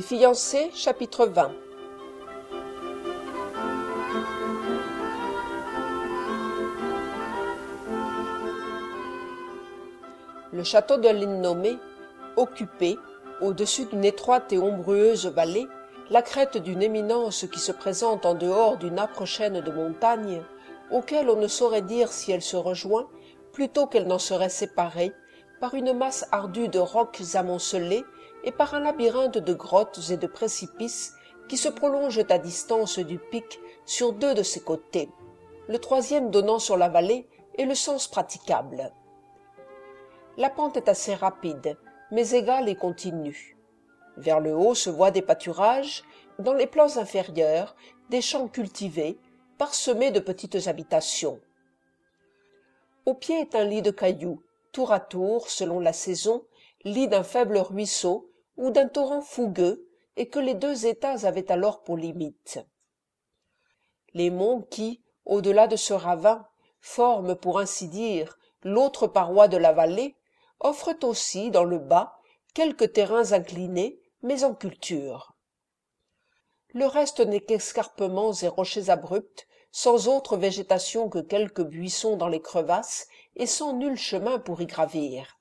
Les fiancés, chapitre 20. Le château de l'Innomé occupait, au-dessus d'une étroite et ombrueuse vallée, la crête d'une éminence qui se présente en dehors d'une âpre chaîne de montagnes, auquel on ne saurait dire si elle se rejoint, plutôt qu'elle n'en serait séparée, par une masse ardue de rocs amoncelés et par un labyrinthe de grottes et de précipices qui se prolongent à distance du pic sur deux de ses côtés, le troisième donnant sur la vallée et le sens praticable. La pente est assez rapide, mais égale et continue. Vers le haut se voient des pâturages, dans les plans inférieurs, des champs cultivés, parsemés de petites habitations. Au pied est un lit de cailloux, tour à tour, selon la saison, lit d'un faible ruisseau ou d'un torrent fougueux, et que les deux états avaient alors pour limite. Les monts qui, au-delà de ce ravin, forment, pour ainsi dire, l'autre paroi de la vallée, offrent aussi, dans le bas, quelques terrains inclinés, mais en culture. Le reste n'est qu'escarpements et rochers abrupts, sans autre végétation que quelques buissons dans les crevasses, et sans nul chemin pour y gravir.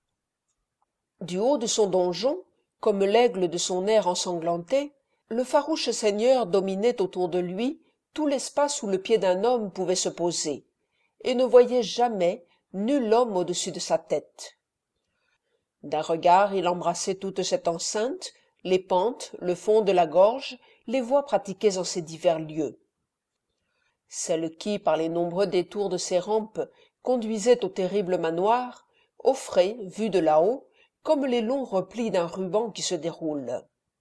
Du haut de son donjon, comme l'aigle de son air ensanglanté, le farouche seigneur dominait autour de lui tout l'espace où le pied d'un homme pouvait se poser, et ne voyait jamais nul homme au-dessus de sa tête. D'un regard il embrassait toute cette enceinte, les pentes, le fond de la gorge, les voies pratiquées en ces divers lieux. Celles qui, par les nombreux détours de ces rampes, conduisaient au terrible manoir, offraient, vues de là-haut, comme les longs replis d'un ruban qui se déroule.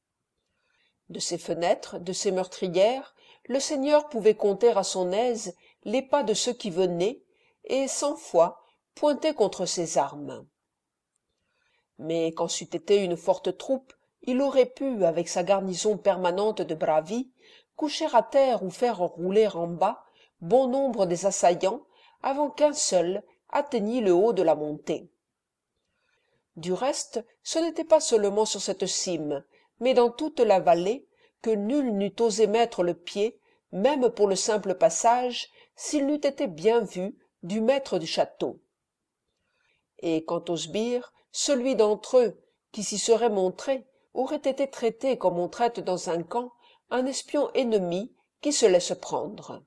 De ses fenêtres, de ses meurtrières, le seigneur pouvait compter à son aise les pas de ceux qui venaient, et 100 fois pointer contre ses armes. Mais quand c'eût été une forte troupe, il aurait pu, avec sa garnison permanente de bravi, coucher à terre ou faire rouler en bas bon nombre des assaillants avant qu'un seul atteignît le haut de la montée. Du reste, ce n'était pas seulement sur cette cime, mais dans toute la vallée, que nul n'eût osé mettre le pied, même pour le simple passage, s'il n'eût été bien vu du maître du château. Et quant aux sbires, celui d'entre eux qui s'y serait montré aurait été traité comme on traite dans un camp un espion ennemi qui se laisse prendre.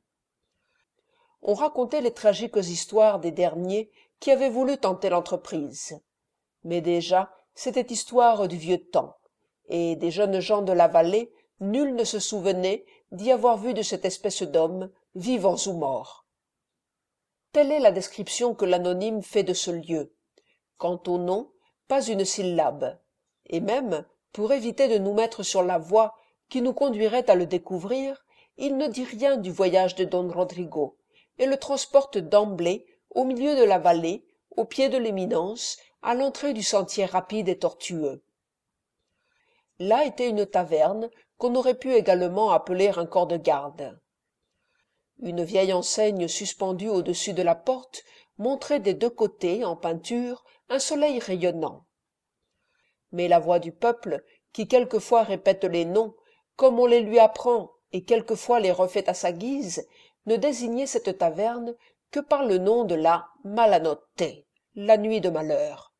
On racontait les tragiques histoires des derniers qui avaient voulu tenter l'entreprise. Mais déjà, c'était histoire du vieux temps, et des jeunes gens de la vallée, nul ne se souvenait d'y avoir vu de cette espèce d'hommes, vivants ou morts. Telle est la description que l'anonyme fait de ce lieu. Quant au nom, pas une syllabe, et même, pour éviter de nous mettre sur la voie qui nous conduirait à le découvrir, il ne dit rien du voyage de Don Rodrigo, et le transporte d'emblée au milieu de la vallée, au pied de l'éminence, à l'entrée du sentier rapide et tortueux. Là était une taverne qu'on aurait pu également appeler un corps de garde. Une vieille enseigne suspendue au-dessus de la porte montrait des deux côtés, en peinture, un soleil rayonnant. Mais la voix du peuple, qui quelquefois répète les noms, comme on les lui apprend, et quelquefois les refait à sa guise, ne désignait cette taverne que par le nom de la Malanotte, la nuit de malheur.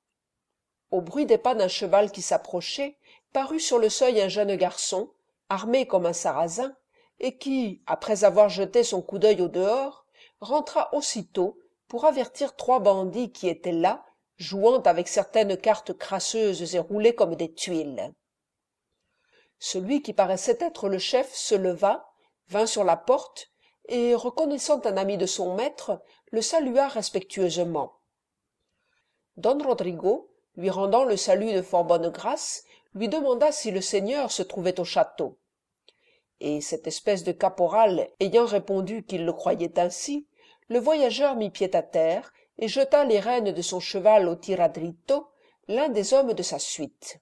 Au bruit des pas d'un cheval qui s'approchait, parut sur le seuil un jeune garçon, armé comme un sarrasin, et qui, après avoir jeté son coup d'œil au dehors, rentra aussitôt pour avertir 3 bandits qui étaient là, jouant avec certaines cartes crasseuses et roulées comme des tuiles. Celui qui paraissait être le chef se leva, vint sur la porte, et, reconnaissant un ami de son maître, le salua respectueusement. Don Rodrigo, lui rendant le salut de fort bonne grâce, lui demanda si le seigneur se trouvait au château. Et cette espèce de caporal ayant répondu qu'il le croyait ainsi, le voyageur mit pied à terre et jeta les rênes de son cheval au tiradrito, l'un des hommes de sa suite.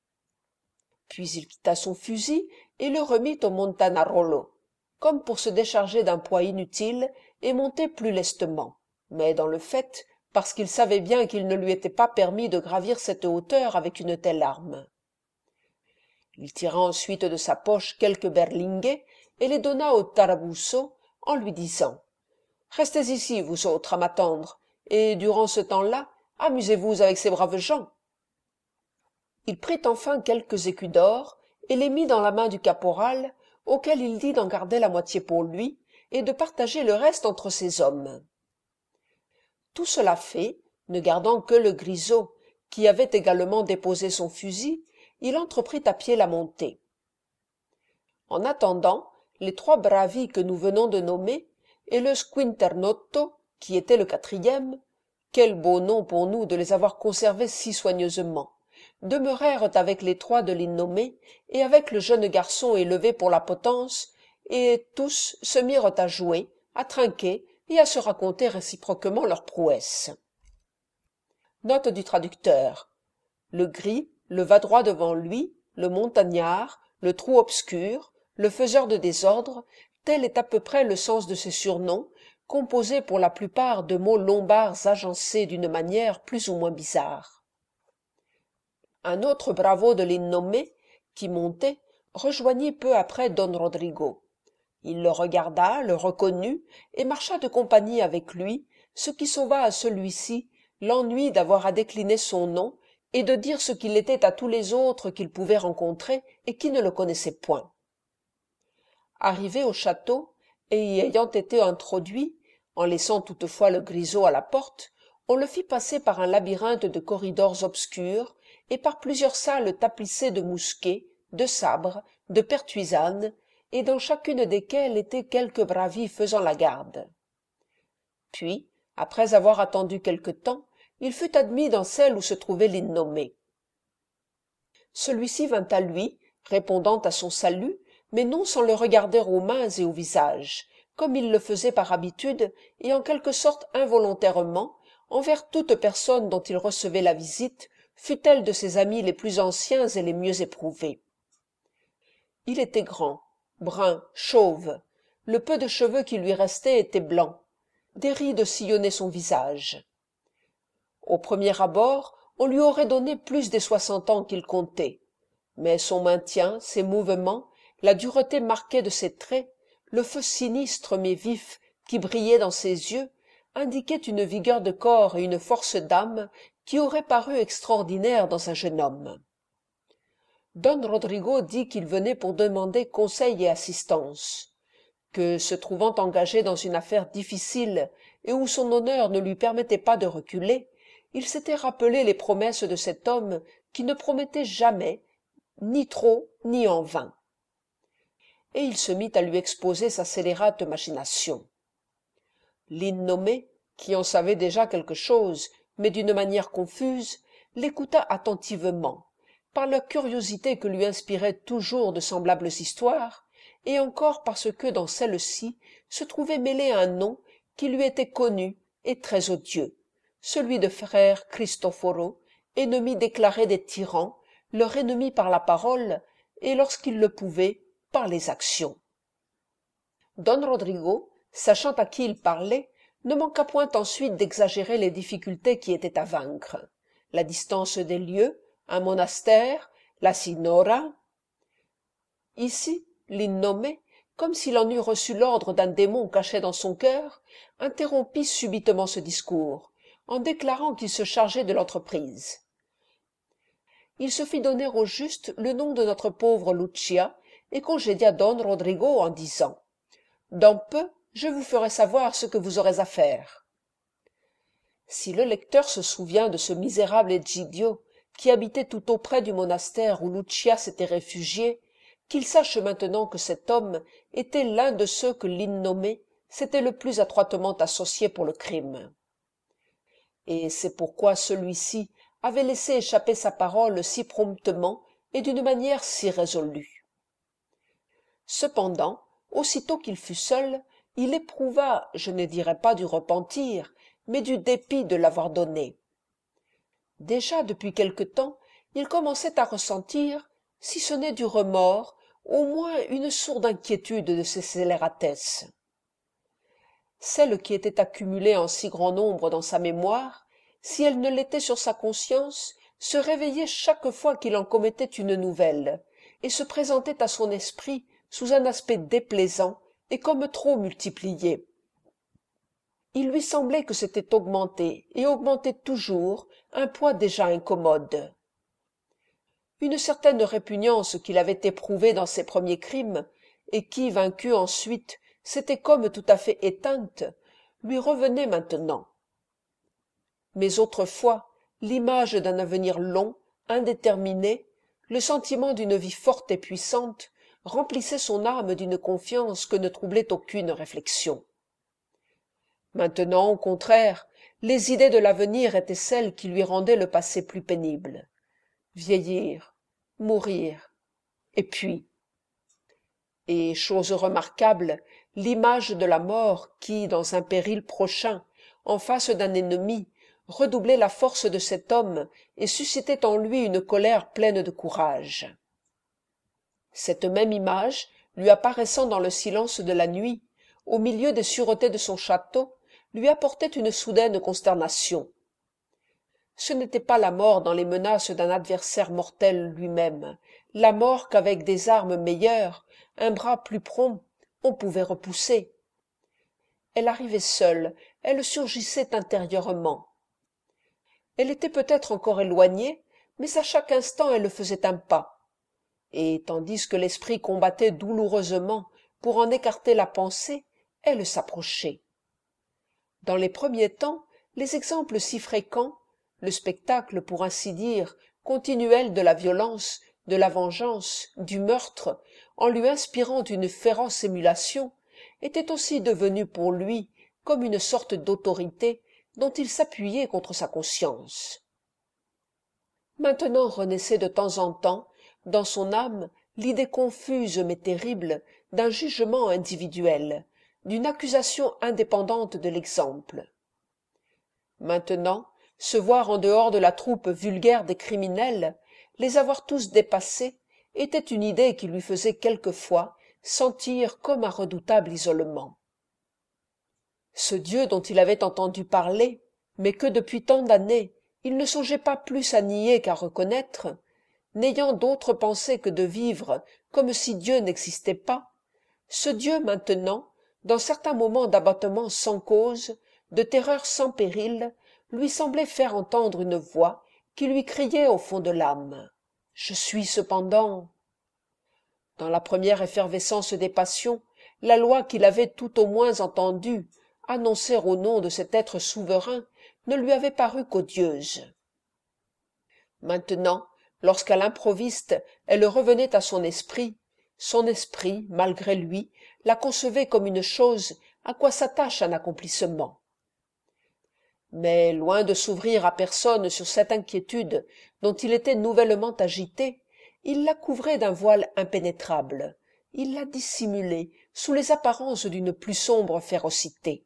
Puis il quitta son fusil et le remit au Montanarolo, comme pour se décharger d'un poids inutile et monter plus lestement, mais dans le fait, parce qu'il savait bien qu'il ne lui était pas permis de gravir cette hauteur avec une telle arme. Il tira ensuite de sa poche quelques berlinguets et les donna au Tarabusso en lui disant « Restez ici, vous autres, à m'attendre, et durant ce temps-là, amusez-vous avec ces braves gens. » Il prit enfin quelques écus d'or et les mit dans la main du caporal, auquel il dit d'en garder la moitié pour lui et de partager le reste entre ses hommes. Tout cela fait, ne gardant que le grisot, qui avait également déposé son fusil, il entreprit à pied la montée. En attendant, les 3 bravi que nous venons de nommer, et le Squinternotto, qui était le 4e, quel beau nom pour nous de les avoir conservés si soigneusement, demeurèrent avec les 3 de l'innommé et avec le jeune garçon élevé pour la potence, et tous se mirent à jouer, à trinquer et à se raconter réciproquement leurs prouesses. Note du traducteur. Le gris le va droit devant lui, le montagnard, le trou obscur, le faiseur de désordre, tel est à peu près le sens de ces surnoms, composés pour la plupart de mots lombards agencés d'une manière plus ou moins bizarre. Un autre bravo de l'innommé, qui montait, rejoignit peu après Don Rodrigo. Il le regarda, le reconnut, et marcha de compagnie avec lui, ce qui sauva à celui-ci l'ennui d'avoir à décliner son nom et de dire ce qu'il était à tous les autres qu'il pouvait rencontrer et qui ne le connaissaient point. Arrivé au château, et y ayant été introduit, en laissant toutefois le grisot à la porte, on le fit passer par un labyrinthe de corridors obscurs et par plusieurs salles tapissées de mousquets, de sabres, de pertuisanes, et dans chacune desquelles étaient quelques bravi faisant la garde. Puis, après avoir attendu quelque temps, il fut admis dans celle où se trouvait l'innommé. Celui-ci vint à lui, répondant à son salut, mais non sans le regarder aux mains et au visage, comme il le faisait par habitude et en quelque sorte involontairement, envers toute personne dont il recevait la visite, fût-elle de ses amis les plus anciens et les mieux éprouvés. Il était grand, brun, chauve, le peu de cheveux qui lui restaient étaient blancs, des rides sillonnaient son visage. Au premier abord, on lui aurait donné plus des 60 ans qu'il comptait, mais son maintien, ses mouvements, la dureté marquée de ses traits, le feu sinistre mais vif qui brillait dans ses yeux, indiquaient une vigueur de corps et une force d'âme qui auraient paru extraordinaires dans un jeune homme. Don Rodrigo dit qu'il venait pour demander conseil et assistance, que, se trouvant engagé dans une affaire difficile et où son honneur ne lui permettait pas de reculer, il s'était rappelé les promesses de cet homme qui ne promettait jamais, ni trop, ni en vain. Et il se mit à lui exposer sa scélérate machination. L'innommé, qui en savait déjà quelque chose, mais d'une manière confuse, l'écouta attentivement, par la curiosité que lui inspiraient toujours de semblables histoires, et encore parce que dans celle-ci se trouvait mêlé un nom qui lui était connu et très odieux, celui de frère Cristoforo, ennemi déclaré des tyrans, leur ennemi par la parole, et lorsqu'il le pouvait, par les actions. Don Rodrigo, sachant à qui il parlait, ne manqua point ensuite d'exagérer les difficultés qui étaient à vaincre. La distance des lieux, un monastère, la signora. Ici, l'innommé, comme s'il en eût reçu l'ordre d'un démon caché dans son cœur, interrompit subitement ce discours, en déclarant qu'il se chargeait de l'entreprise. Il se fit donner au juste le nom de notre pauvre Lucia, et congédia Don Rodrigo en disant « Dans peu, je vous ferai savoir ce que vous aurez à faire. » Si le lecteur se souvient de ce misérable Egidio, qui habitait tout auprès du monastère où Lucia s'était réfugiée, qu'il sache maintenant que cet homme était l'un de ceux que l'innommé s'était le plus étroitement associé pour le crime. Et c'est pourquoi celui-ci avait laissé échapper sa parole si promptement et d'une manière si résolue. Cependant, aussitôt qu'il fut seul, il éprouva, je ne dirais pas du repentir, mais du dépit de l'avoir donné. Déjà depuis quelque temps, il commençait à ressentir, si ce n'est du remords, au moins une sourde inquiétude de ses scélératesses. Celle qui était accumulée en si grand nombre dans sa mémoire, si elle ne l'était sur sa conscience, se réveillait chaque fois qu'il en commettait une nouvelle, et se présentait à son esprit sous un aspect déplaisant et comme trop multiplié. Il lui semblait que c'était augmenter, et augmenter toujours, un poids déjà incommode. Une certaine répugnance qu'il avait éprouvée dans ses premiers crimes, et qui, vaincue ensuite, s'était comme tout à fait éteinte, lui revenait maintenant. Mais autrefois, l'image d'un avenir long, indéterminé, le sentiment d'une vie forte et puissante, remplissait son âme d'une confiance que ne troublait aucune réflexion. Maintenant, au contraire, les idées de l'avenir étaient celles qui lui rendaient le passé plus pénible. Vieillir, mourir, et puis... Et, chose remarquable, l'image de la mort qui, dans un péril prochain, en face d'un ennemi, redoublait la force de cet homme et suscitait en lui une colère pleine de courage. Cette même image, lui apparaissant dans le silence de la nuit, au milieu des sûretés de son château, lui apportait une soudaine consternation. Ce n'était pas la mort dans les menaces d'un adversaire mortel lui-même, la mort qu'avec des armes meilleures, un bras plus prompt, on pouvait repousser. Elle arrivait seule, elle surgissait intérieurement. Elle était peut-être encore éloignée, mais à chaque instant elle faisait un pas. Et tandis que l'esprit combattait douloureusement pour en écarter la pensée, elle s'approchait. Dans les premiers temps, les exemples si fréquents, le spectacle, pour ainsi dire, continuel de la violence, de la vengeance, du meurtre, en lui inspirant une féroce émulation, étaient aussi devenus pour lui comme une sorte d'autorité dont il s'appuyait contre sa conscience. Maintenant renaissait de temps en temps, dans son âme, l'idée confuse mais terrible d'un jugement individuel, d'une accusation indépendante de l'exemple. Maintenant, se voir en dehors de la troupe vulgaire des criminels, les avoir tous dépassés, était une idée qui lui faisait quelquefois sentir comme un redoutable isolement. Ce Dieu dont il avait entendu parler, mais que depuis tant d'années il ne songeait pas plus à nier qu'à reconnaître, n'ayant d'autre pensée que de vivre comme si Dieu n'existait pas, ce Dieu maintenant, dans certains moments d'abattement sans cause, de terreur sans péril, lui semblait faire entendre une voix qui lui criait au fond de l'âme. « Je suis cependant... » Dans la première effervescence des passions, la loi qu'il avait tout au moins entendue annoncer au nom de cet être souverain ne lui avait paru qu'odieuse. Maintenant, lorsqu'à l'improviste elle revenait à son esprit, malgré lui, la concevait comme une chose à quoi s'attache un accomplissement. Mais, loin de s'ouvrir à personne sur cette inquiétude dont il était nouvellement agité, il la couvrait d'un voile impénétrable, il la dissimulait sous les apparences d'une plus sombre férocité.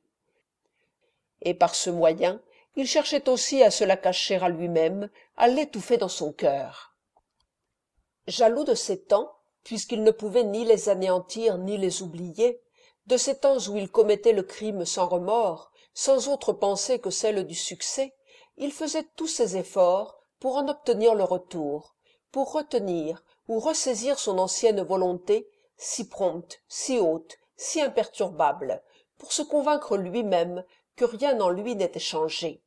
Et par ce moyen, il cherchait aussi à se la cacher à lui-même, à l'étouffer dans son cœur. Jaloux de ces temps, puisqu'il ne pouvait ni les anéantir ni les oublier, de ces temps où il commettait le crime sans remords, sans autre pensée que celle du succès, il faisait tous ses efforts pour en obtenir le retour, pour retenir ou ressaisir son ancienne volonté, si prompte, si haute, si imperturbable, pour se convaincre lui-même que rien en lui n'était changé.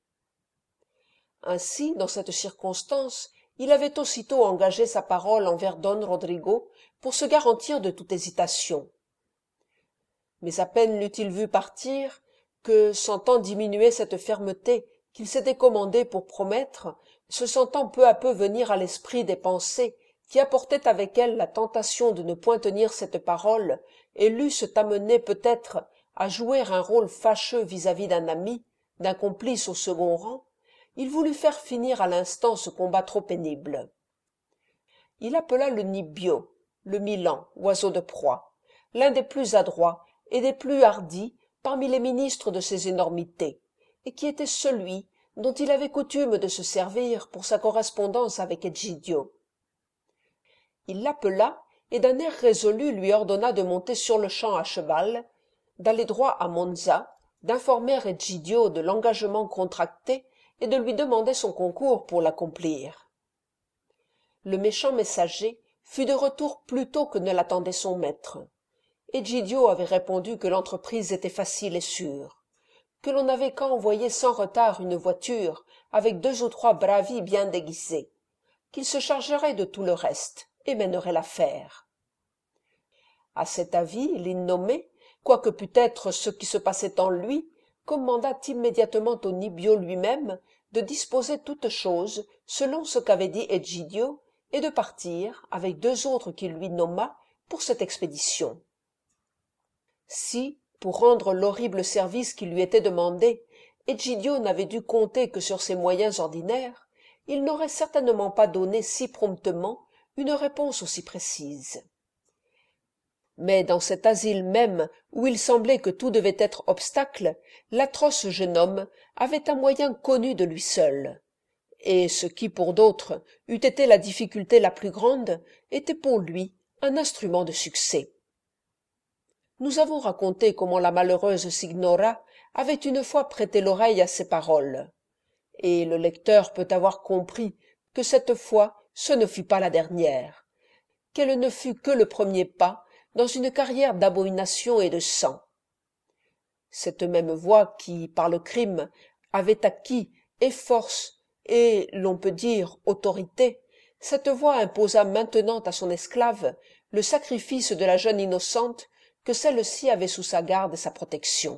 Ainsi, dans cette circonstance, il avait aussitôt engagé sa parole envers Don Rodrigo pour se garantir de toute hésitation. Mais à peine l'eut-il vu partir, que, sentant diminuer cette fermeté qu'il s'était commandée pour promettre, se sentant peu à peu venir à l'esprit des pensées qui apportaient avec elles la tentation de ne point tenir cette parole et l'eussent amené peut-être à jouer un rôle fâcheux vis-à-vis d'un ami, d'un complice au second rang, il voulut faire finir à l'instant ce combat trop pénible. Il appela le Nibbio, le Milan, oiseau de proie, l'un des plus adroits et des plus hardis parmi les ministres de ces énormités, et qui était celui dont il avait coutume de se servir pour sa correspondance avec Egidio. Il l'appela et d'un air résolu lui ordonna de monter sur-le-champ à cheval, d'aller droit à Monza, d'informer Egidio de l'engagement contracté et de lui demander son concours pour l'accomplir. Le méchant messager fut de retour plus tôt que ne l'attendait son maître. Egidio avait répondu que l'entreprise était facile et sûre, que l'on n'avait qu'à envoyer sans retard une voiture avec 2 ou 3 bravi bien déguisés, qu'il se chargerait de tout le reste et mènerait l'affaire. À cet avis, l'innommé, quoique peut-être ce qui se passait en lui, commanda immédiatement au nibbio lui-même de disposer toutes choses selon ce qu'avait dit Egidio et de partir, avec 2 autres qu'il lui nomma, pour cette expédition. Si, pour rendre l'horrible service qui lui était demandé, Egidio n'avait dû compter que sur ses moyens ordinaires, il n'aurait certainement pas donné si promptement une réponse aussi précise. Mais dans cet asile même où il semblait que tout devait être obstacle, l'atroce jeune homme avait un moyen connu de lui seul, et ce qui pour d'autres eût été la difficulté la plus grande était pour lui un instrument de succès. Nous avons raconté comment la malheureuse Signora avait une fois prêté l'oreille à ses paroles, et le lecteur peut avoir compris que cette fois ce ne fut pas la dernière, qu'elle ne fut que le premier pas dans une carrière d'abomination et de sang. Cette même voix qui, par le crime, avait acquis et force et, l'on peut dire, autorité, cette voix imposa maintenant à son esclave le sacrifice de la jeune innocente que celle-ci avait sous sa garde et sa protection.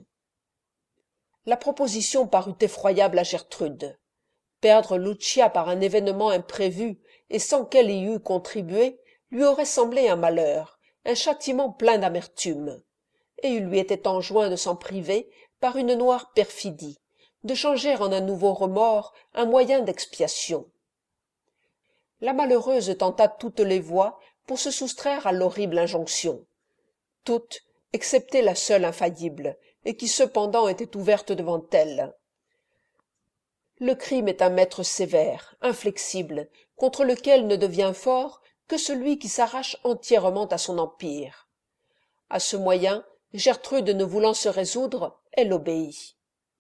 La proposition parut effroyable à Gertrude. Perdre Lucia par un événement imprévu et sans qu'elle y eût contribué lui aurait semblé un malheur, un châtiment plein d'amertume, et il lui était enjoint de s'en priver par une noire perfidie, de changer en un nouveau remords un moyen d'expiation. La malheureuse tenta toutes les voies pour se soustraire à l'horrible injonction, toutes excepté la seule infaillible, et qui cependant était ouverte devant elle. Le crime est un maître sévère, inflexible, contre lequel ne devient fort que celui qui s'arrache entièrement à son empire. À ce moyen, Gertrude ne voulant se résoudre, elle obéit.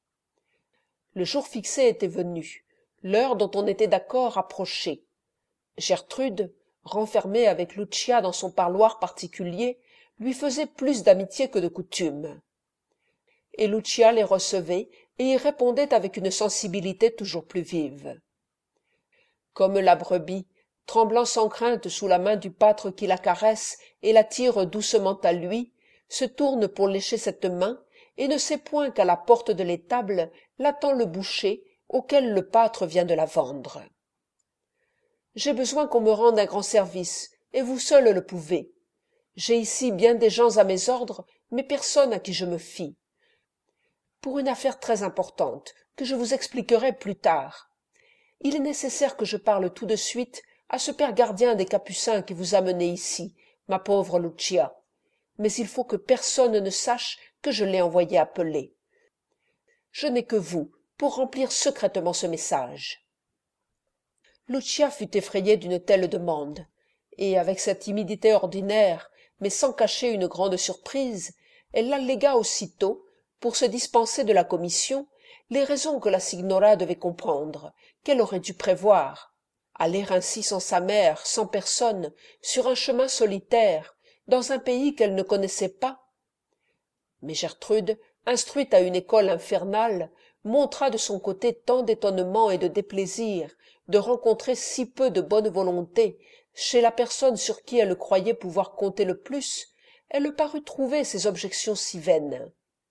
Le jour fixé était venu, l'heure dont on était d'accord approchait. Gertrude, renfermée avec Lucia dans son parloir particulier, lui faisait plus d'amitié que de coutume. Et Lucia les recevait et y répondait avec une sensibilité toujours plus vive. Comme la brebis, tremblant sans crainte sous la main du pâtre qui la caresse et la tire doucement à lui, se tourne pour lécher cette main et ne sait point qu'à la porte de l'étable l'attend le boucher auquel le pâtre vient de la vendre. « J'ai besoin qu'on me rende un grand service, et vous seul le pouvez. J'ai ici bien des gens à mes ordres, mais personne à qui je me fie. Pour une affaire très importante, que je vous expliquerai plus tard. Il est nécessaire que je parle tout de suite à ce père gardien des Capucins qui vous a mené ici, ma pauvre Lucia. Mais il faut que personne ne sache que je l'ai envoyé appeler. Je n'ai que vous pour remplir secrètement ce message. » Lucia fut effrayée d'une telle demande, et avec sa timidité ordinaire, mais sans cacher une grande surprise, elle allégua aussitôt, pour se dispenser de la commission, les raisons que la signora devait comprendre, qu'elle aurait dû prévoir. Aller ainsi sans sa mère, sans personne, sur un chemin solitaire, dans un pays qu'elle ne connaissait pas. Mais Gertrude, instruite à une école infernale, montra de son côté tant d'étonnement et de déplaisir de rencontrer si peu de bonne volonté chez la personne sur qui elle croyait pouvoir compter le plus, elle parut trouver ses objections si vaines.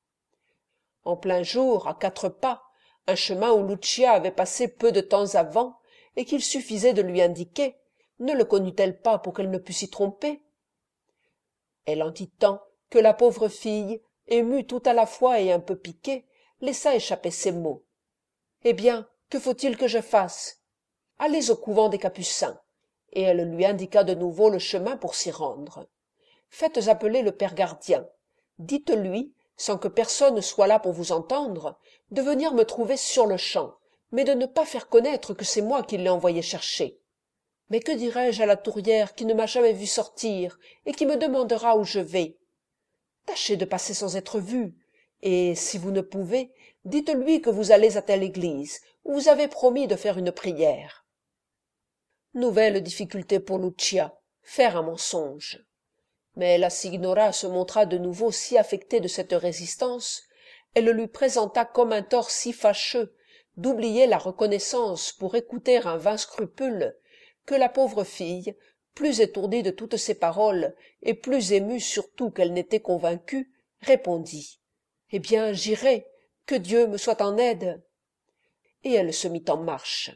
En plein jour, à 4 pas, un chemin où Lucia avait passé peu de temps avant et qu'il suffisait de lui indiquer, ne le connut-elle pas pour qu'elle ne pût s'y tromper? Elle en dit tant que la pauvre fille, émue tout à la fois et un peu piquée, laissa échapper ces mots. « Eh bien, que faut-il que je fasse ? Allez au couvent des Capucins. » Et elle lui indiqua de nouveau le chemin pour s'y rendre. « Faites appeler le père gardien. Dites-lui, sans que personne soit là pour vous entendre, de venir me trouver sur-le-champ, mais de ne pas faire connaître que c'est moi qui l'ai envoyé chercher. Mais que dirai-je à la tourière qui ne m'a jamais vu sortir et qui me demandera où je vais? Tâchez de passer sans être vue, et, si vous ne pouvez, dites-lui que vous allez à telle église, où vous avez promis de faire une prière. » Nouvelle difficulté pour Lucia. faire un mensonge. Mais la signora se montra de nouveau si affectée de cette résistance, elle lui présenta comme un tort si fâcheux d'oublier la reconnaissance pour écouter un vain scrupule, que la pauvre fille, plus étourdie de toutes ces paroles et plus émue surtout qu'elle n'était convaincue, répondit « Eh bien, j'irai, que Dieu me soit en aide !» Et elle se mit en marche.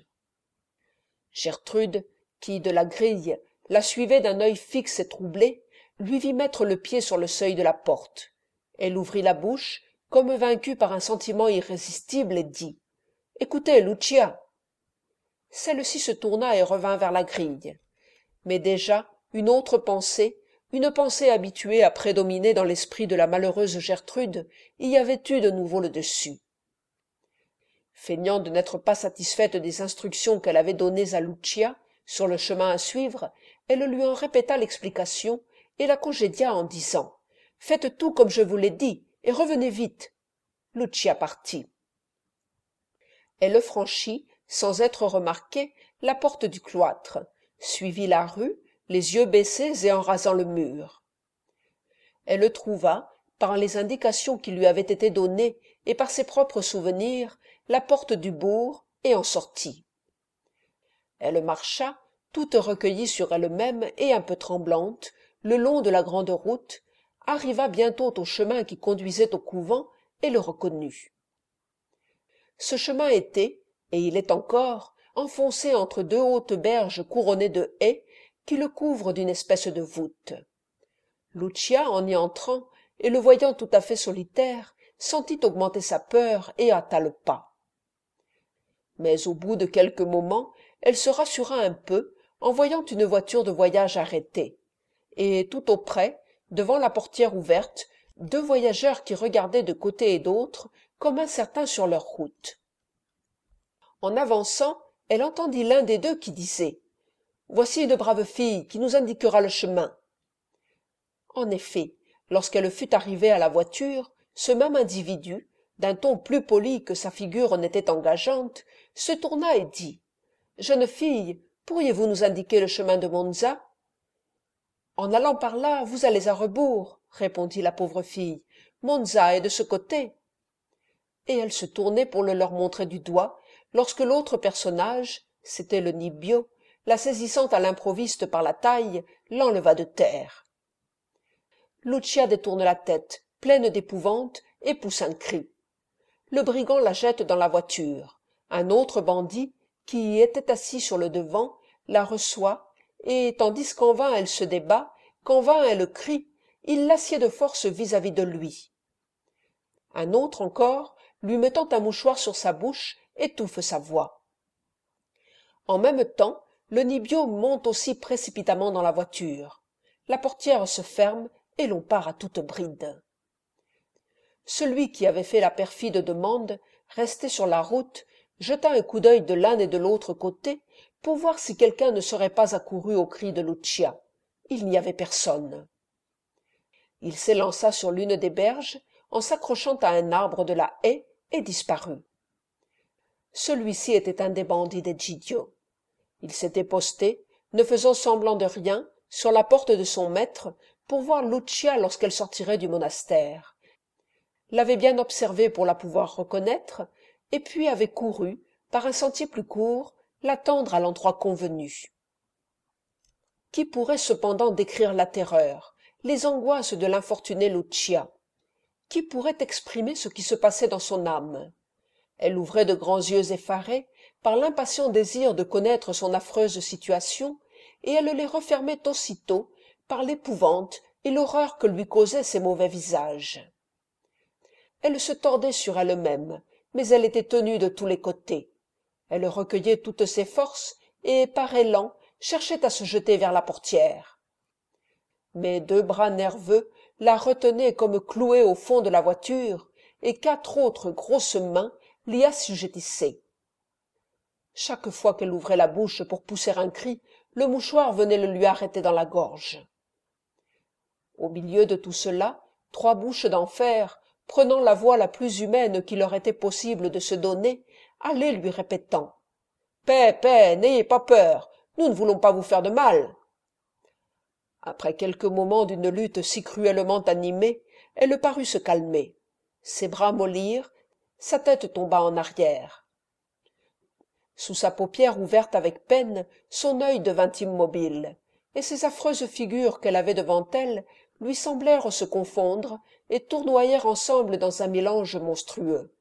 Gertrude, qui, de la grille, la suivait d'un œil fixe et troublé, lui vit mettre le pied sur le seuil de la porte. Elle ouvrit la bouche, comme vaincue par un sentiment irrésistible, et dit « Écoutez, Lucia !» Celle-ci se tourna et revint vers la grille. Mais déjà, une autre pensée, une pensée habituée à prédominer dans l'esprit de la malheureuse Gertrude, y avait eu de nouveau le dessus. Feignant de n'être pas satisfaite des instructions qu'elle avait données à Lucia sur le chemin à suivre, elle lui en répéta l'explication et la congédia en disant « Faites tout comme je vous l'ai dit, et revenez vite !» Lucia partit. Elle franchit, sans être remarquée, la porte du cloître, suivit la rue, les yeux baissés et en rasant le mur. Elle trouva, par les indications qui lui avaient été données et par ses propres souvenirs, la porte du bourg et en sortit. Elle marcha, toute recueillie sur elle-même et un peu tremblante, le long de la grande route, arriva bientôt au chemin qui conduisait au couvent et le reconnut. Ce chemin était, et il est encore, enfoncé entre deux hautes berges couronnées de haies qui le couvrent d'une espèce de voûte. Lucia, en y entrant, et le voyant tout à fait solitaire, sentit augmenter sa peur et hâta le pas. Mais au bout de quelques moments, elle se rassura un peu en voyant une voiture de voyage arrêtée, et tout auprès, devant la portière ouverte, deux voyageurs qui regardaient de côté et d'autre comme incertains sur leur route. En avançant, elle entendit l'un des deux qui disait « Voici une brave fille qui nous indiquera le chemin. » En effet, lorsqu'elle fut arrivée à la voiture, ce même individu, d'un ton plus poli que sa figure n'était engageante, se tourna et dit « Jeune fille, pourriez-vous nous indiquer le chemin de Monza ?»« En allant par là, vous allez à rebours, » répondit la pauvre fille. « Monza est de ce côté. » Et elle se tournait pour le leur montrer du doigt, lorsque l'autre personnage, c'était le nibbio, la saisissant à l'improviste par la taille, l'enleva de terre. Lucia détourne la tête, pleine d'épouvante, et pousse un cri. Le brigand la jette dans la voiture. Un autre bandit, qui y était assis sur le devant, la reçoit, et tandis qu'en vain elle se débat, qu'en vain elle crie, il l'assied de force vis-à-vis de lui. Un autre encore, lui mettant un mouchoir sur sa bouche, étouffe sa voix. En même temps, le nibbio monte aussi précipitamment dans la voiture. La portière se ferme, et l'on part à toute bride. Celui qui avait fait la perfide demande, resté sur la route, jeta un coup d'œil de l'un et de l'autre côté pour voir si quelqu'un ne serait pas accouru au cri de Lucia. Il n'y avait personne. Il s'élança sur l'une des berges en s'accrochant à un arbre de la haie et disparut. Celui-ci était un des bandits d'Egidio. Il s'était posté, ne faisant semblant de rien, sur la porte de son maître pour voir Lucia lorsqu'elle sortirait du monastère, l'avait bien observée pour la pouvoir reconnaître, et puis avait couru, par un sentier plus court, l'attendre à l'endroit convenu. Qui pourrait cependant décrire la terreur, les angoisses de l'infortunée Lucia? Qui pourrait exprimer ce qui se passait dans son âme? Elle ouvrait de grands yeux effarés par l'impatient désir de connaître son affreuse situation, et elle les refermait aussitôt par l'épouvante et l'horreur que lui causaient ces mauvais visages. Elle se tordait sur elle-même, mais elle était tenue de tous les côtés. Elle recueillait toutes ses forces et, par élan, cherchait à se jeter vers la portière. Mais deux bras nerveux la retenaient comme clouée au fond de la voiture, et quatre autres grosses mains l'y assujettissaient. Chaque fois qu'elle ouvrait la bouche pour pousser un cri, le mouchoir venait le lui arrêter dans la gorge. Au milieu de tout cela, trois bouches d'enfer, prenant la voix la plus humaine qu'il leur était possible de se donner, allaient lui répétant « Paix, paix, n'ayez pas peur, nous ne voulons pas vous faire de mal. » Après quelques moments d'une lutte si cruellement animée, elle parut se calmer. Ses bras mollirent, sa tête tomba en arrière. Sous sa paupière ouverte avec peine, son œil devint immobile, et ces affreuses figures qu'elle avait devant elle lui semblèrent se confondre et tournoyer ensemble dans un mélange monstrueux.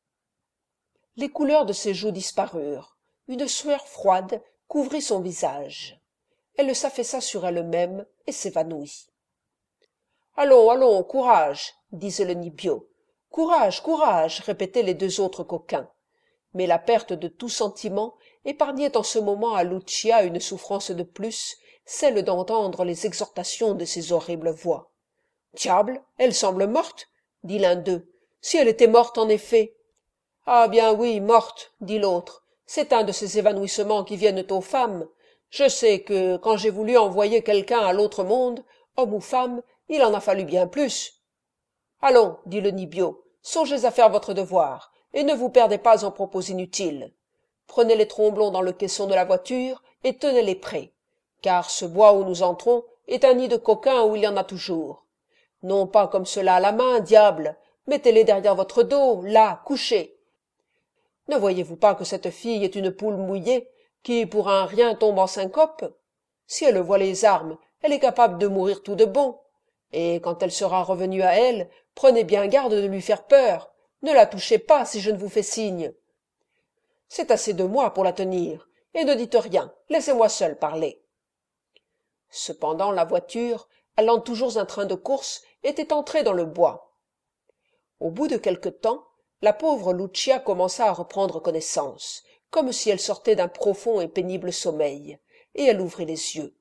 Les couleurs de ses joues disparurent, une sueur froide couvrit son visage. Elle s'affaissa sur elle-même et s'évanouit. « Allons, allons, courage !» disait le nibbio. « Courage, courage !» répétaient les deux autres coquins. Mais la perte de tout sentiment épargnait en ce moment à Lucia une souffrance de plus, celle d'entendre les exhortations de ces horribles voix. « Diable, elle semble morte !» dit l'un d'eux. « Si elle était morte, en effet !»« Ah bien oui, morte !» dit l'autre. « C'est un de ces évanouissements qui viennent aux femmes. Je sais que, quand j'ai voulu envoyer quelqu'un à l'autre monde, homme ou femme, il en a fallu bien plus. »« Allons, dit le nibbio, songez à faire votre devoir, et ne vous perdez pas en propos inutiles. Prenez les tromblons dans le caisson de la voiture et tenez-les prêts, car ce bois où nous entrons est un nid de coquins où il y en a toujours. Non pas comme cela à la main, diable, mettez-les derrière votre dos, là, couchés. Ne voyez-vous pas que cette fille est une poule mouillée, qui pour un rien tombe en syncope? Si elle voit les armes, elle est capable de mourir tout de bon. Et quand elle sera revenue à elle, prenez bien garde de lui faire peur. Ne la touchez pas si je ne vous fais signe. C'est assez de moi pour la tenir, et ne dites rien, laissez-moi seul parler. » Cependant la voiture, allant toujours un train de course, était entrée dans le bois. Au bout de quelque temps, la pauvre Lucia commença à reprendre connaissance, comme si elle sortait d'un profond et pénible sommeil, et elle ouvrit les yeux.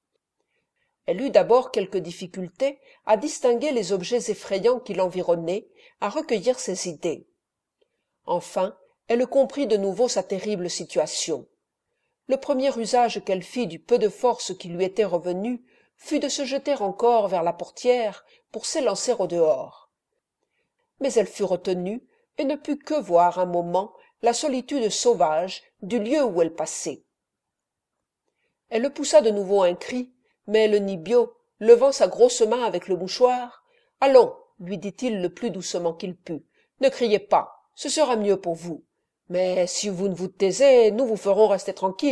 Elle eut d'abord quelque difficulté à distinguer les objets effrayants qui l'environnaient, à recueillir ses idées. Enfin, elle comprit de nouveau sa terrible situation. Le premier usage qu'elle fit du peu de force qui lui était revenu fut de se jeter encore vers la portière pour s'élancer au dehors. Mais elle fut retenue et ne put que voir un moment la solitude sauvage du lieu où elle passait. Elle poussa de nouveau un cri, mais le nibbio, levant sa grosse main avec le mouchoir, « Allons, lui dit-il le plus doucement qu'il put, ne criez pas, ce sera mieux pour vous. Mais si vous ne vous taisez, nous vous ferons rester tranquille. »«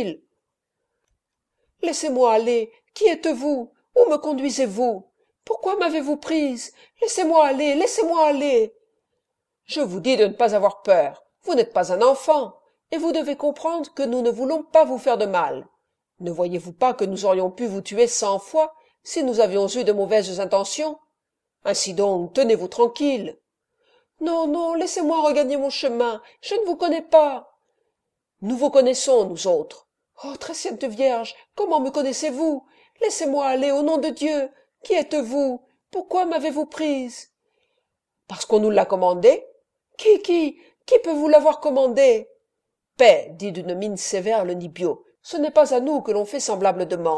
Laissez-moi aller, qui êtes-vous? Où me conduisez-vous? Pourquoi m'avez-vous prise? Laissez-moi aller, laissez-moi aller. » « Je vous dis de ne pas avoir peur, vous n'êtes pas un enfant, et vous devez comprendre que nous ne voulons pas vous faire de mal. Ne voyez-vous pas que nous aurions pu vous tuer 100 fois si nous avions eu de mauvaises intentions? Ainsi donc, tenez-vous tranquille. »« Non, non, laissez-moi regagner mon chemin, je ne vous connais pas. »« Nous vous connaissons, nous autres. »« Oh, très sainte Vierge, comment me connaissez-vous? Laissez-moi aller, au nom de Dieu. Qui êtes-vous? Pourquoi m'avez-vous prise? »« Parce qu'on nous l'a commandé. »« Qui peut vous l'avoir commandé? »« Paix, dit d'une mine sévère le nibbio, ce n'est pas à nous que l'on fait semblable demande. »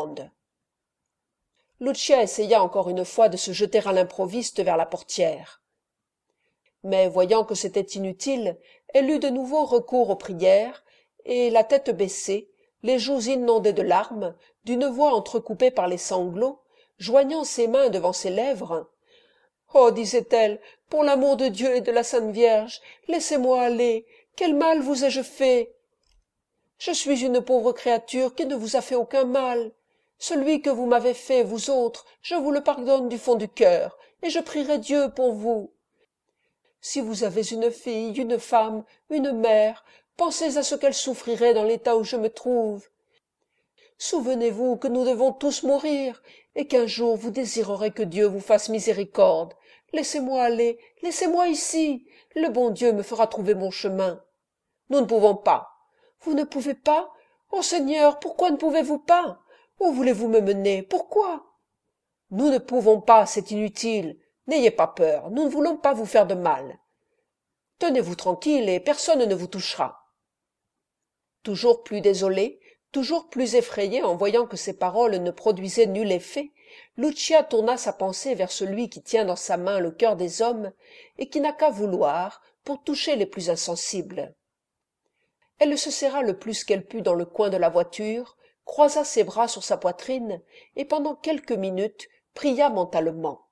Lucia essaya encore une fois de se jeter à l'improviste vers la portière. Mais voyant que c'était inutile, elle eut de nouveau recours aux prières, et la tête baissée, les joues inondées de larmes, d'une voix entrecoupée par les sanglots, joignant ses mains devant ses lèvres, « Oh, disait-elle, pour l'amour de Dieu et de la Sainte Vierge, laissez-moi aller. Quel mal vous ai-je fait? Je suis une pauvre créature qui ne vous a fait aucun mal. Celui que vous m'avez fait, vous autres, je vous le pardonne du fond du cœur, et je prierai Dieu pour vous. Si vous avez une fille, une femme, une mère, pensez à ce qu'elle souffrirait dans l'état où je me trouve. Souvenez-vous que nous devons tous mourir, et qu'un jour vous désirerez que Dieu vous fasse miséricorde. Laissez-moi aller, laissez-moi ici, le bon Dieu me fera trouver mon chemin. » « Nous ne pouvons pas. »« Vous ne pouvez pas? Ô Seigneur, pourquoi ne pouvez-vous pas? Où voulez-vous me mener? Pourquoi? » « Nous ne pouvons pas, c'est inutile. N'ayez pas peur, nous ne voulons pas vous faire de mal. Tenez-vous tranquille et personne ne vous touchera. » Toujours plus désolée, toujours plus effrayée en voyant que ses paroles ne produisaient nul effet, Lucia tourna sa pensée vers celui qui tient dans sa main le cœur des hommes et qui n'a qu'à vouloir pour toucher les plus insensibles. Elle se serra le plus qu'elle put dans le coin de la voiture, croisa ses bras sur sa poitrine et pendant quelques minutes pria mentalement.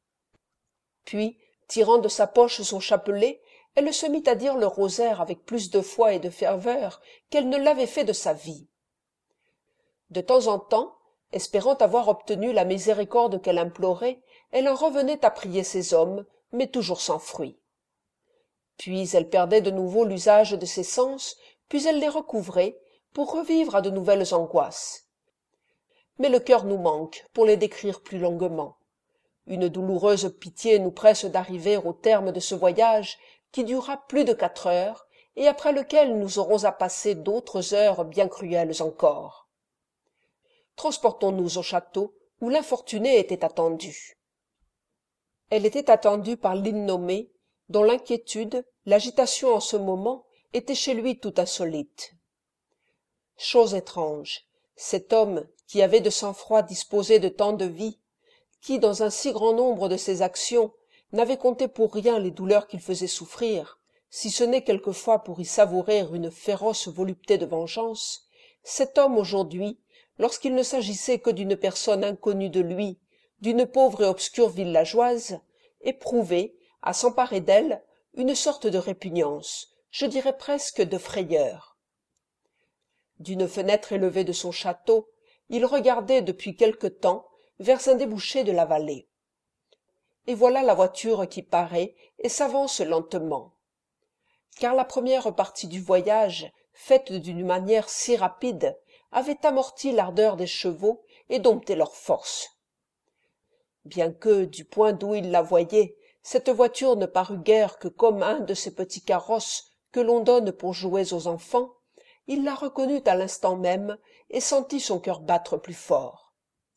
Puis, tirant de sa poche son chapelet, elle se mit à dire le rosaire avec plus de foi et de ferveur qu'elle ne l'avait fait de sa vie. De temps en temps, espérant avoir obtenu la miséricorde qu'elle implorait, elle en revenait à prier ses hommes, mais toujours sans fruit. Puis elle perdait de nouveau l'usage de ses sens, puis elle les recouvrait, pour revivre à de nouvelles angoisses. Mais le cœur nous manque pour les décrire plus longuement. Une douloureuse pitié nous presse d'arriver au terme de ce voyage qui durera plus de 4 heures, et après lequel nous aurons à passer d'autres heures bien cruelles encore. Transportons-nous au château où l'infortunée était attendue. Elle était attendue par l'innommé, dont l'inquiétude, l'agitation en ce moment, étaient chez lui tout insolites. Chose étrange, cet homme, qui avait de sang-froid disposé de tant de vie, qui, dans un si grand nombre de ses actions, n'avait compté pour rien les douleurs qu'il faisait souffrir, si ce n'est quelquefois pour y savourer une féroce volupté de vengeance, cet homme aujourd'hui, lorsqu'il ne s'agissait que d'une personne inconnue de lui, d'une pauvre et obscure villageoise, éprouvait, à s'emparer d'elle, une sorte de répugnance, je dirais presque de frayeur. D'une fenêtre élevée de son château, il regardait depuis quelque temps vers un débouché de la vallée. Et voilà la voiture qui paraît et s'avance lentement. Car la première partie du voyage, faite d'une manière si rapide, avait amorti l'ardeur des chevaux et dompté leur force. Bien que, du point d'où il la voyait, cette voiture ne parût guère que comme un de ces petits carrosses que l'on donne pour jouets aux enfants, il la reconnut à l'instant même et sentit son cœur battre plus fort.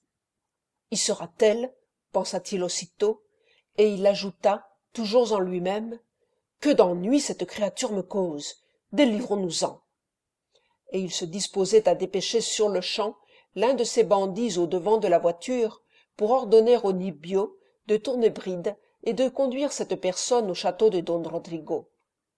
Y sera-t-elle, pensa-t-il aussitôt, et il ajouta, toujours en lui-même, que d'ennuis cette créature me cause, délivrons-nous-en. Et il se disposait à dépêcher sur-le-champ l'un de ces bandits au-devant de la voiture pour ordonner au nibbio de tourner bride et de conduire cette personne au château de Don Rodrigo.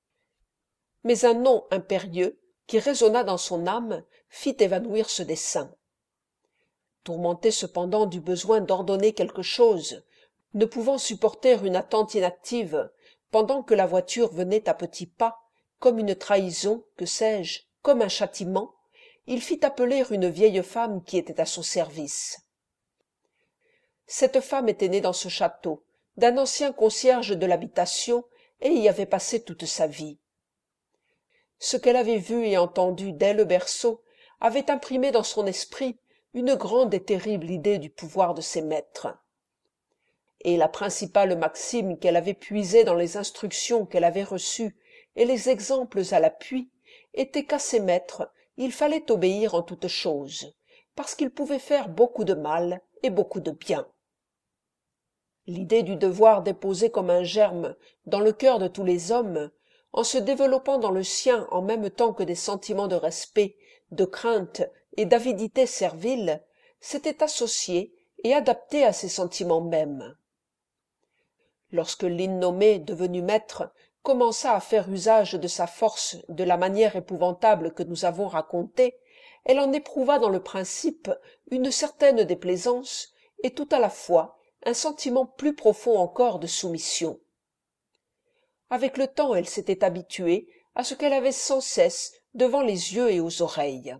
Mais un nom impérieux, qui résonna dans son âme, fit évanouir ce dessein. Tourmenté cependant du besoin d'ordonner quelque chose, ne pouvant supporter une attente inactive, pendant que la voiture venait à petits pas, comme une trahison, que sais-je, comme un châtiment, il fit appeler une vieille femme qui était à son service. Cette femme était née dans ce château, d'un ancien concierge de l'habitation, et y avait passé toute sa vie. Ce qu'elle avait vu et entendu dès le berceau avait imprimé dans son esprit une grande et terrible idée du pouvoir de ses maîtres. Et la principale maxime qu'elle avait puisée dans les instructions qu'elle avait reçues et les exemples à l'appui était qu'à ses maîtres il fallait obéir en toutes choses, parce qu'ils pouvaient faire beaucoup de mal et beaucoup de bien. L'idée du devoir déposée comme un germe dans le cœur de tous les hommes, en se développant dans le sien en même temps que des sentiments de respect, de crainte et d'avidité servile, s'était associée et adaptée à ces sentiments mêmes. Lorsque l'innommé, devenu maître, commença à faire usage de sa force de la manière épouvantable que nous avons racontée, elle en éprouva dans le principe une certaine déplaisance et tout à la fois un sentiment plus profond encore de soumission. Avec le temps, elle s'était habituée à ce qu'elle avait sans cesse devant les yeux et aux oreilles.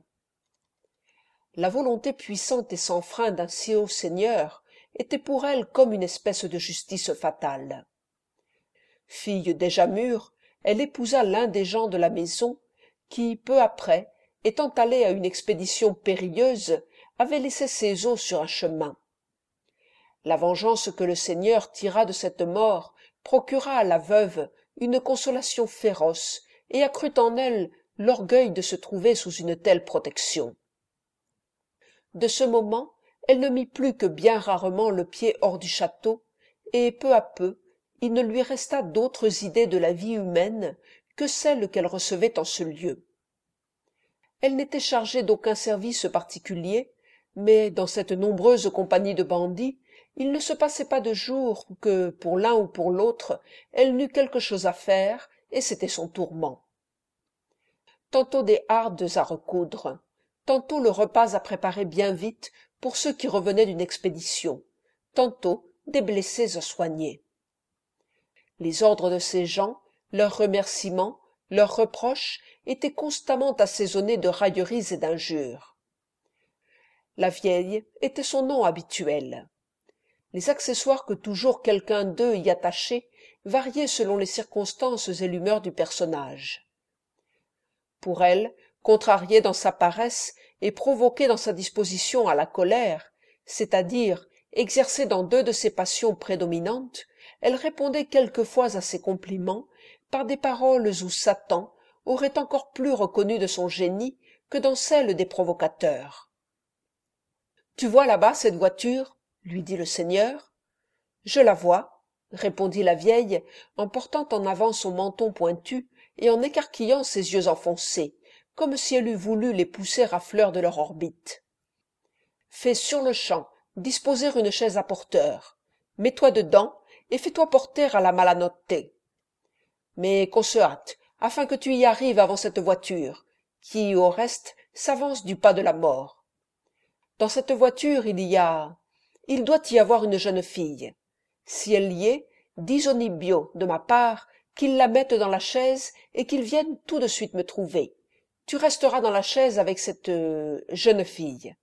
La volonté puissante et sans frein d'un si haut seigneur était pour elle comme une espèce de justice fatale. Fille déjà mûre, elle épousa l'un des gens de la maison qui, peu après, étant allé à une expédition périlleuse, avait laissé ses os sur un chemin. La vengeance que le seigneur tira de cette mort procura à la veuve une consolation féroce et accrut en elle l'orgueil de se trouver sous une telle protection. De ce moment, elle ne mit plus que bien rarement le pied hors du château, et peu à peu, il ne lui resta d'autres idées de la vie humaine que celles qu'elle recevait en ce lieu. Elle n'était chargée d'aucun service particulier, mais dans cette nombreuse compagnie de bandits, il ne se passait pas de jour que, pour l'un ou pour l'autre, elle n'eût quelque chose à faire, et c'était son tourment. Tantôt des hardes à recoudre, tantôt le repas à préparer bien vite pour ceux qui revenaient d'une expédition, tantôt des blessés à soigner. Les ordres de ces gens, leurs remerciements, leurs reproches étaient constamment assaisonnés de railleries et d'injures. La vieille était son nom habituel. Les accessoires que toujours quelqu'un d'eux y attachait variaient selon les circonstances et l'humeur du personnage. Pour elle, contrariée dans sa paresse et provoquée dans sa disposition à la colère, c'est-à-dire exercée dans deux de ses passions prédominantes, elle répondait quelquefois à ses compliments par des paroles où Satan aurait encore plus reconnu de son génie que dans celles des provocateurs. « Tu vois là-bas cette voiture ?» lui dit le seigneur. « Je la vois, » répondit la vieille en portant en avant son menton pointu et en écarquillant ses yeux enfoncés, comme si elle eût voulu les pousser à fleur de leur orbite. « Fais sur-le-champ disposer une chaise à porteur. Mets-toi dedans et fais-toi porter à la malanotte. Mais qu'on se hâte, afin que tu y arrives avant cette voiture, qui, au reste, s'avance du pas de la mort. Dans cette voiture, il doit y avoir une jeune fille. Si elle y est, dis au Nibbio, de ma part, qu'il la mette dans la chaise et qu'il vienne tout de suite me trouver. Tu resteras dans la chaise avec cette jeune fille.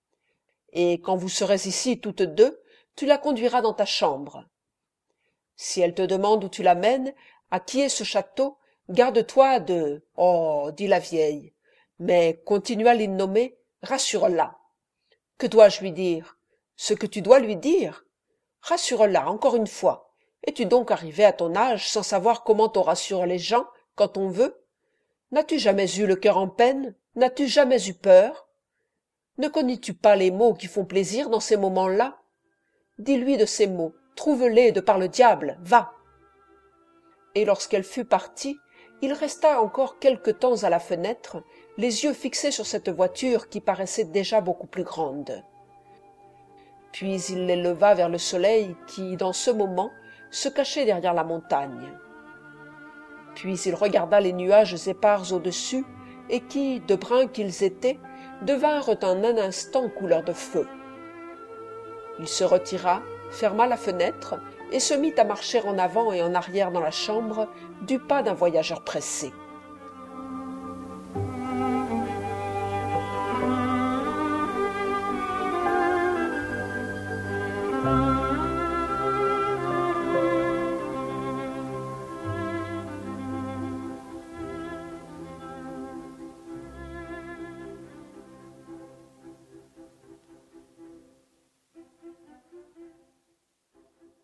Et quand vous serez ici toutes deux, tu la conduiras dans ta chambre. Si elle te demande où tu l'amènes, à qui est ce château, garde-toi de... « Oh, dit la vieille, mais continua l'innommé, rassure-la. Que dois-je lui dire? Ce que tu dois lui dire. Rassure-la, encore une fois. Es-tu donc arrivé à ton âge sans savoir comment on rassure les gens quand on veut? N'as-tu jamais eu le cœur en peine? N'as-tu jamais eu peur? Ne connais-tu pas les mots qui font plaisir dans ces moments-là? Dis-lui de ces mots, trouve-les de par le diable, va. » Et lorsqu'elle fut partie, il resta encore quelque temps à la fenêtre, les yeux fixés sur cette voiture qui paraissait déjà beaucoup plus grande. Puis il les leva vers le soleil qui, dans ce moment, se cachait derrière la montagne. Puis il regarda les nuages épars au-dessus et qui, de bruns qu'ils étaient, devinrent en un instant couleur de feu. Il se retira, ferma la fenêtre et se mit à marcher en avant et en arrière dans la chambre du pas d'un voyageur pressé.